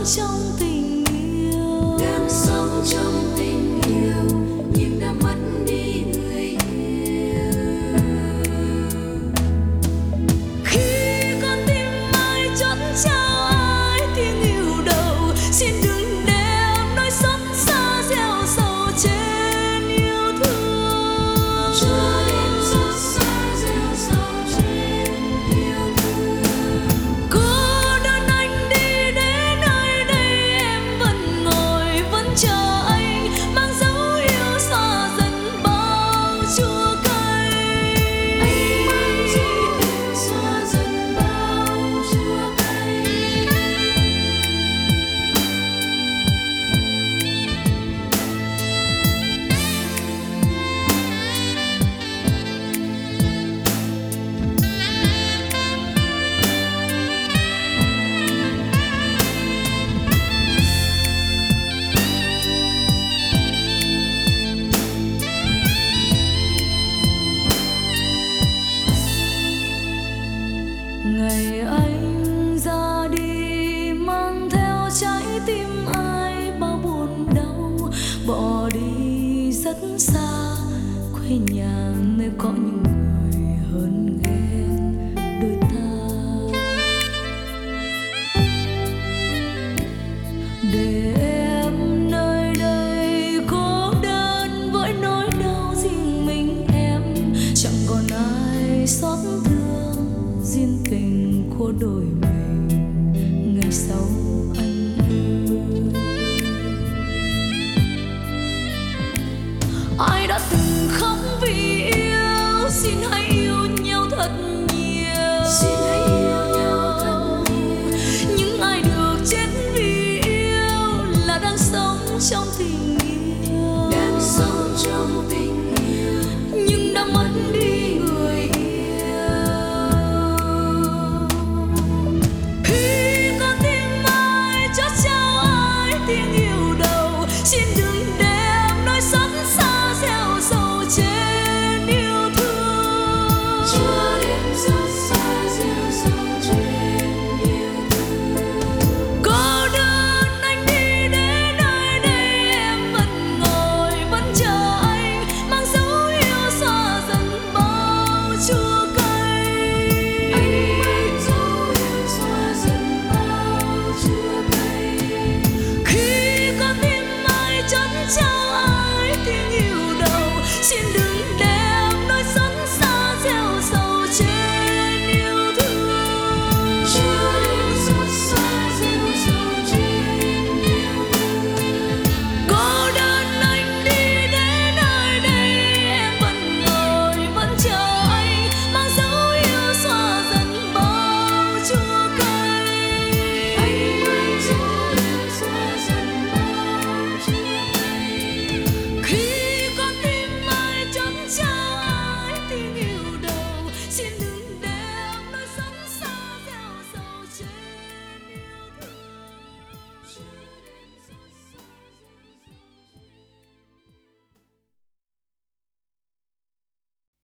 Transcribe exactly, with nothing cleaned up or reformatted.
trong tình yêu, đang sống trong tình yêu nhưng đã mất đi người yêu. Khi con tim ai chót trao ai tiếng yêu đầu, xin đừng đem nỗi xót xa gieo sầu trên yêu thương. Cho em xót xa gieo sầu trên yêu thương. Cô đơn anh đi đến nơi đây, em vẫn ngồi vẫn chờ anh, mang dấu yêu xóa dần bao chua cay. Anh mang dấu yêu xóa dần bao chua cay. Ngày anh ra đi mang theo trái tim ai bao buồn đau, bỏ đi rất xa quê nhà nơi có những người hơn ghen đôi ta. Để em nơi đây cô đơn với nỗi đau riêng mình em, chẳng còn ai xót thương duyên tình của đôi mình ngày sau anh ơi. Ai đã từng khóc vì yêu, xin hãy yêu nhau thật nhiều. Xin hãy yêu nhau thật nhiều. Những ai được chết vì yêu là đang sống trong tình yêu, Đang sống trong tình yêu nhưng đã mất đi người yêu. Khi con tim ai chót trao ai tiếng yêu đầu, xin đừng đem nỗi xót xa gieo sầu trên yêu thương. cho em xót xa gieo sầu trên yêu thương. Cô đơn anh đi đến nơi đây, em vẫn ngồi vẫn chờ anh, mang dấu yêu xóa dần bao chua cay. Anh mang dấu yêu xóa dần bao chua cay. Khi con tim ai chót trao ai tiếng yêu đầu, xin đừng